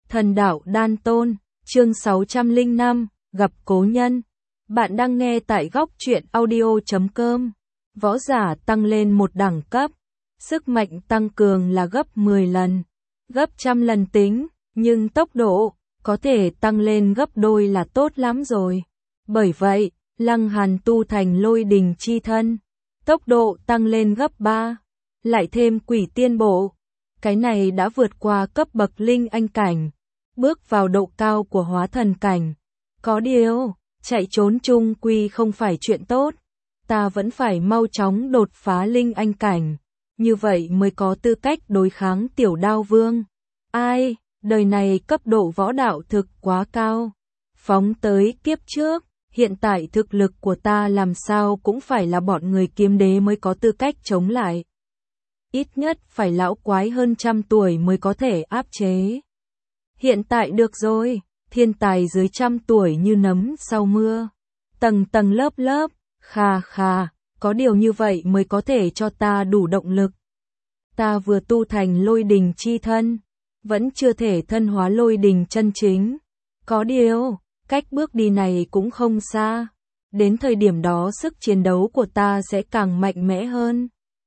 Thần đạo đan tôn, chương 605, gặp cố nhân. Bạn đang nghe tại góc truyện audio.com. Võ giả tăng lên một đẳng cấp, sức mạnh tăng cường là gấp 10 lần, gấp trăm lần tính, nhưng tốc độ có thể tăng lên gấp đôi là tốt lắm rồi. Bởi vậy, Lăng Hàn tu thành lôi đình chi thân, tốc độ tăng lên gấp 3, lại thêm quỷ tiên bộ. Cái này đã vượt qua cấp bậc linh anh cảnh, bước vào độ cao của hóa thần cảnh. Có điều, chạy trốn chung quy không phải chuyện tốt, ta vẫn phải mau chóng đột phá linh anh cảnh, như vậy mới có tư cách đối kháng Tiểu Đao Vương. Ai, đời này cấp độ võ đạo thực quá cao. Phóng tới kiếp trước, hiện tại thực lực của ta làm sao cũng phải là bọn người kiếm đế mới có tư cách chống lại. Ít nhất phải lão quái hơn 100 tuổi mới có thể áp chế. Hiện tại được rồi, thiên tài dưới 100 tuổi như nấm sau mưa, tầng tầng lớp lớp, khà khà, có điều như vậy mới có thể cho ta đủ động lực. Ta vừa tu thành lôi đình chi thân, vẫn chưa thể thân hóa lôi đình chân chính. Có điều, cách bước đi này cũng không xa, đến thời điểm đó sức chiến đấu của ta sẽ càng mạnh mẽ hơn.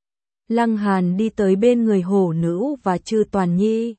Lăng Hàn đi tới bên người hổ nữ và Trư Toàn Nhi,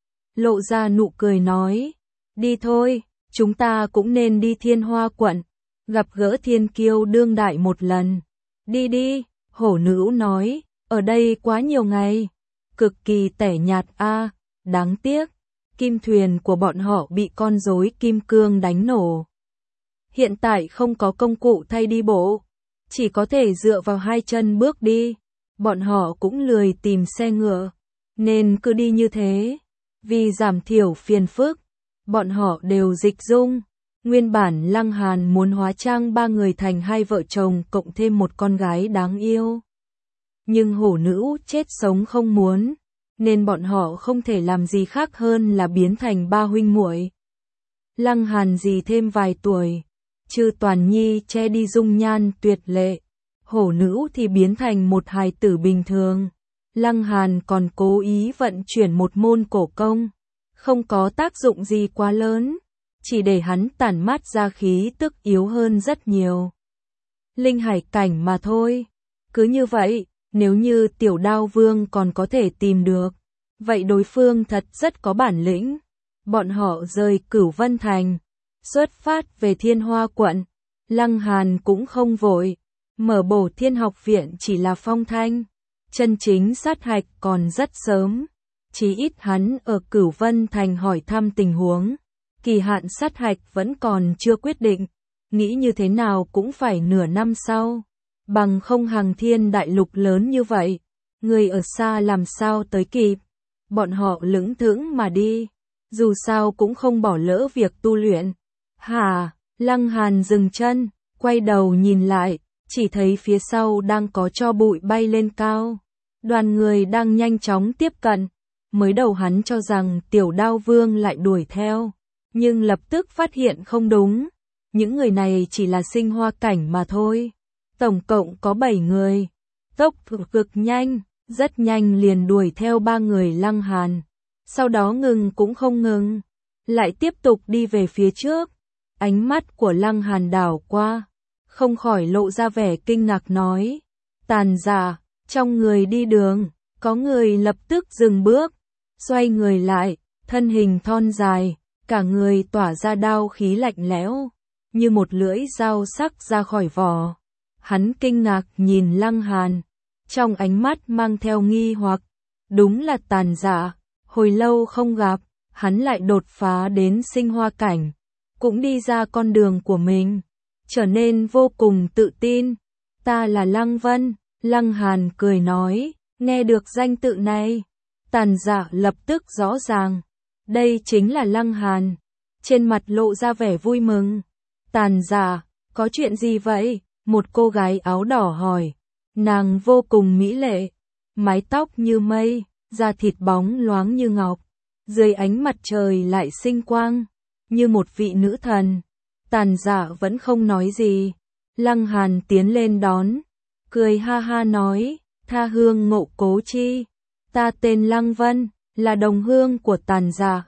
lộ ra nụ cười nói, đi thôi, chúng ta cũng nên đi Thiên Hoa quận, gặp gỡ thiên kiêu đương đại một lần. Đi đi, hổ nữ nói, ở đây quá nhiều ngày, cực kỳ tẻ nhạt a, đáng tiếc, kim thuyền của bọn họ bị con rối kim cương đánh nổ. Hiện tại không có công cụ thay đi bộ, chỉ có thể dựa vào hai chân bước đi. Bọn họ cũng lười tìm xe ngựa, nên cứ đi như thế. Vì giảm thiểu phiền phức, bọn họ đều dịch dung. Nguyên bản Lăng Hàn muốn hóa trang ba người thành hai vợ chồng cộng thêm một con gái đáng yêu. Nhưng hổ nữ chết sống không muốn, nên bọn họ không thể làm gì khác hơn là biến thành ba huynh muội. Lăng Hàn gì thêm vài tuổi, Trư Toàn Nhi che đi dung nhan tuyệt lệ. Hổ nữ thì biến thành một hài tử bình thường. Lăng Hàn còn cố ý vận chuyển một môn cổ công, không có tác dụng gì quá lớn, chỉ để hắn tản mát ra khí tức yếu hơn rất nhiều. Linh hải cảnh mà thôi. Cứ như vậy, nếu như Tiểu Đao Vương còn có thể tìm được, vậy đối phương thật rất có bản lĩnh. Bọn họ rời Cửu Vân Thành, xuất phát về Thiên Hoa quận. Lăng Hàn cũng không vội. Mở bổ Thiên Học viện chỉ là phong thanh, chân chính sát hạch còn rất sớm. Chí ít hắn ở Cửu Vân Thành hỏi thăm tình huống, kỳ hạn sát hạch vẫn còn chưa quyết định, nghĩ như thế nào cũng phải nửa năm sau. Bằng không hàng thiên đại lục lớn như vậy, người ở xa làm sao tới kịp. Bọn họ lững thững mà đi, dù sao cũng không bỏ lỡ việc tu luyện. Hả, Lăng Hàn dừng chân, quay đầu nhìn lại. Chỉ thấy phía sau đang có tro bụi bay lên cao. Đoàn người đang nhanh chóng tiếp cận. Mới đầu hắn cho rằng Tiểu Đao Vương lại đuổi theo, nhưng lập tức phát hiện không đúng. Những người này chỉ là sinh hoa cảnh mà thôi. Tổng cộng có 7 người. Tốc độ cực nhanh, rất nhanh liền đuổi theo ba người Lăng Hàn. Sau đó ngừng cũng không ngừng, lại tiếp tục đi về phía trước. Ánh mắt của Lăng Hàn đảo qua, không khỏi lộ ra vẻ kinh ngạc nói, Tàn Dạ. Trong người đi đường, có người lập tức dừng bước, xoay người lại, thân hình thon dài, cả người tỏa ra đao khí lạnh lẽo, như một lưỡi dao sắc ra khỏi vỏ. Hắn kinh ngạc nhìn Lăng Hàn, trong ánh mắt mang theo nghi hoặc, đúng là Tàn Dạ, hồi lâu không gặp, hắn lại đột phá đến sinh hoa cảnh, cũng đi ra con đường của mình, trở nên vô cùng tự tin. Ta là Lăng Vân. Lăng Hàn cười nói, nghe được danh tự này, Tàn Dạ lập tức rõ ràng, đây chính là Lăng Hàn. Trên mặt lộ ra vẻ vui mừng. Tàn Dạ, có chuyện gì vậy? Một cô gái áo đỏ hỏi. Nàng vô cùng mỹ lệ, mái tóc như mây, da thịt bóng loáng như ngọc, dưới ánh mặt trời lại sinh quang, như một vị nữ thần. Tàn Dạ vẫn không nói gì. Lăng Hàn tiến lên đón, cười ha ha nói, tha hương ngộ cố chi. Ta tên Lăng Vân, là đồng hương của Tàn Dạ.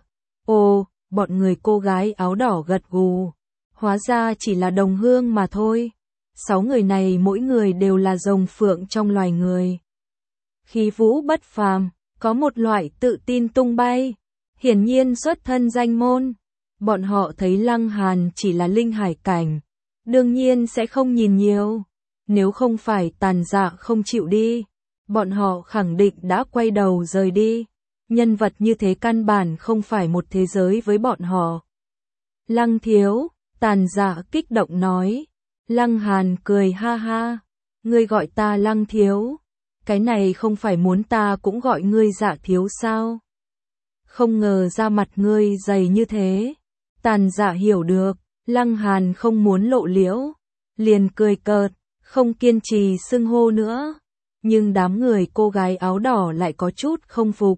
Ồ, bọn người cô gái áo đỏ gật gù. Hóa ra chỉ là đồng hương mà thôi. 6 người này mỗi người đều là rồng phượng trong loài người. Khí vũ bất phàm, có một loại tự tin tung bay. Hiển nhiên xuất thân danh môn. Bọn họ thấy Lăng Hàn chỉ là linh hải cảnh. Đương nhiên sẽ không nhìn nhiều. Nếu không phải Tàn Dạ không chịu đi, bọn họ khẳng định đã quay đầu rời đi. Nhân vật như thế căn bản không phải một thế giới với bọn họ. Lăng thiếu, Tàn Dạ kích động nói. Lăng Hàn cười ha ha. Ngươi gọi ta Lăng thiếu. Cái này không phải muốn ta cũng gọi ngươi Dạ thiếu sao? Không ngờ da mặt ngươi dày như thế. Tàn Dạ hiểu được, Lăng Hàn không muốn lộ liễu. Liền cười cợt, không kiên trì xưng hô nữa. Nhưng đám người cô gái áo đỏ lại có chút không phục.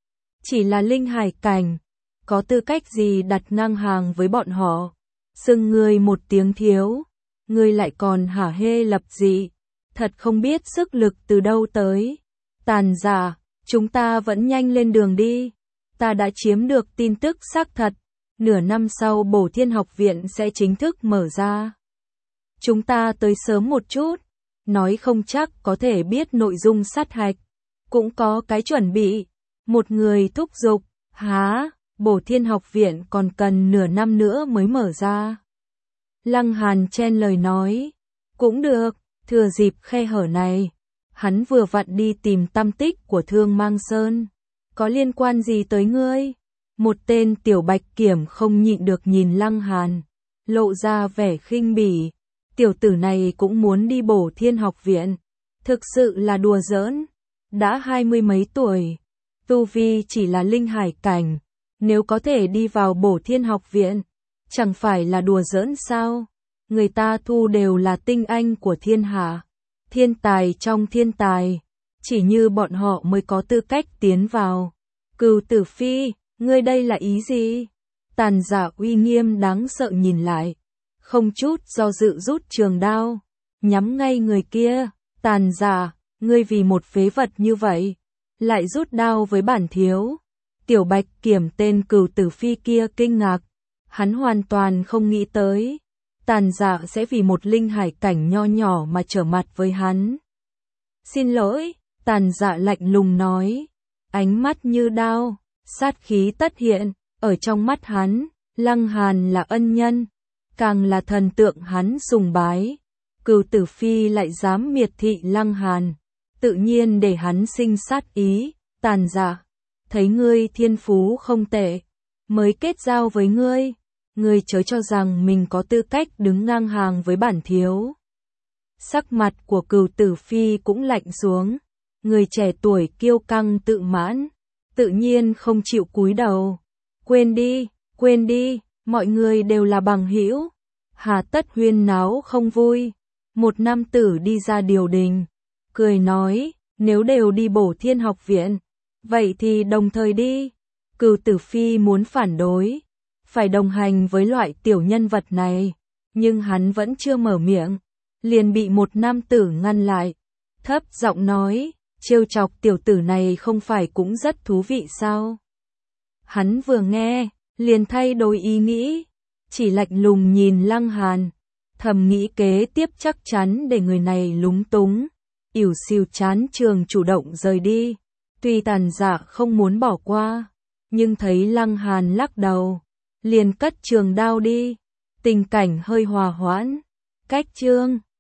Chỉ là linh hải cảnh, có tư cách gì đặt ngang hàng với bọn họ? Xưng ngươi một tiếng thiếu, ngươi lại còn hả hê lập dị, thật không biết sức lực từ đâu tới. Tàn Dạ, chúng ta vẫn nhanh lên đường đi. Ta đã chiếm được tin tức xác thật, nửa năm sau Bổ Thiên Học Viện sẽ chính thức mở ra. Chúng ta tới sớm một chút, nói không chắc có thể biết nội dung sát hạch, cũng có cái chuẩn bị. Một người thúc giục, há, Bổ Thiên Học Viện còn cần nửa năm nữa mới mở ra. Lăng Hàn chen lời nói, cũng được, thừa dịp khe hở này, hắn vừa vặn đi tìm tăm tích của Thương Mang Sơn. Có liên quan gì tới ngươi? Một tên tiểu bạch kiểm không nhịn được nhìn Lăng Hàn, lộ ra vẻ khinh bỉ. Tiểu tử này cũng muốn đi Bổ Thiên Học Viện, thực sự là đùa giỡn. Đã 20 mấy tuổi, tu vi chỉ là linh hải cảnh, nếu có thể đi vào Bổ Thiên Học Viện, chẳng phải là đùa giỡn sao? Người ta thu đều là tinh anh của thiên hạ, thiên tài trong thiên tài, chỉ như bọn họ mới có tư cách tiến vào. Cừu Tử Phi, ngươi đây là ý gì? Tàn Dạ uy nghiêm đáng sợ nhìn lại, không chút do dự rút trường đao, nhắm ngay người kia. Tàn Dạ, ngươi vì một phế vật như vậy, lại rút đao với bản thiếu. Tiểu bạch kiểm tên Cừu Tử Phi kia kinh ngạc, hắn hoàn toàn không nghĩ tới. Tàn Dạ sẽ vì một linh hải cảnh nho nhỏ mà trở mặt với hắn. Xin lỗi, Tàn Dạ lạnh lùng nói, ánh mắt như đao, sát khí tất hiện, ở trong mắt hắn, Lăng Hàn là ân nhân, càng là thần tượng hắn sùng bái. Cừu Tử Phi lại dám miệt thị Lăng Hàn, tự nhiên để hắn sinh sát ý. Tàn Dạ, thấy ngươi thiên phú không tệ, mới kết giao với ngươi. Ngươi chớ cho rằng mình có tư cách đứng ngang hàng với bản thiếu. Sắc mặt của Cừu Tử Phi cũng lạnh xuống. Người trẻ tuổi kiêu căng tự mãn, tự nhiên không chịu cúi đầu. Quên đi, mọi người đều là bằng hữu, hà tất huyên náo không vui. Một nam tử đi ra điều đình, cười nói, nếu đều đi Bổ Thiên Học Viện, vậy thì đồng thời đi. Cừu Tử Phi muốn phản đối, phải đồng hành với loại tiểu nhân vật này, nhưng hắn vẫn chưa mở miệng, liền bị một nam tử ngăn lại, thấp giọng nói, trêu chọc tiểu tử này không phải cũng rất thú vị sao? Hắn vừa nghe, liền thay đổi ý nghĩ, chỉ lạnh lùng nhìn Lăng Hàn, thầm nghĩ kế tiếp chắc chắn để người này lúng túng, ỉu xìu chán trường chủ động rời đi. Tuy Tàn Dạ không muốn bỏ qua, nhưng thấy Lăng Hàn lắc đầu, liền cất trường đao đi. Tình cảnh hơi hòa hoãn. Cách chương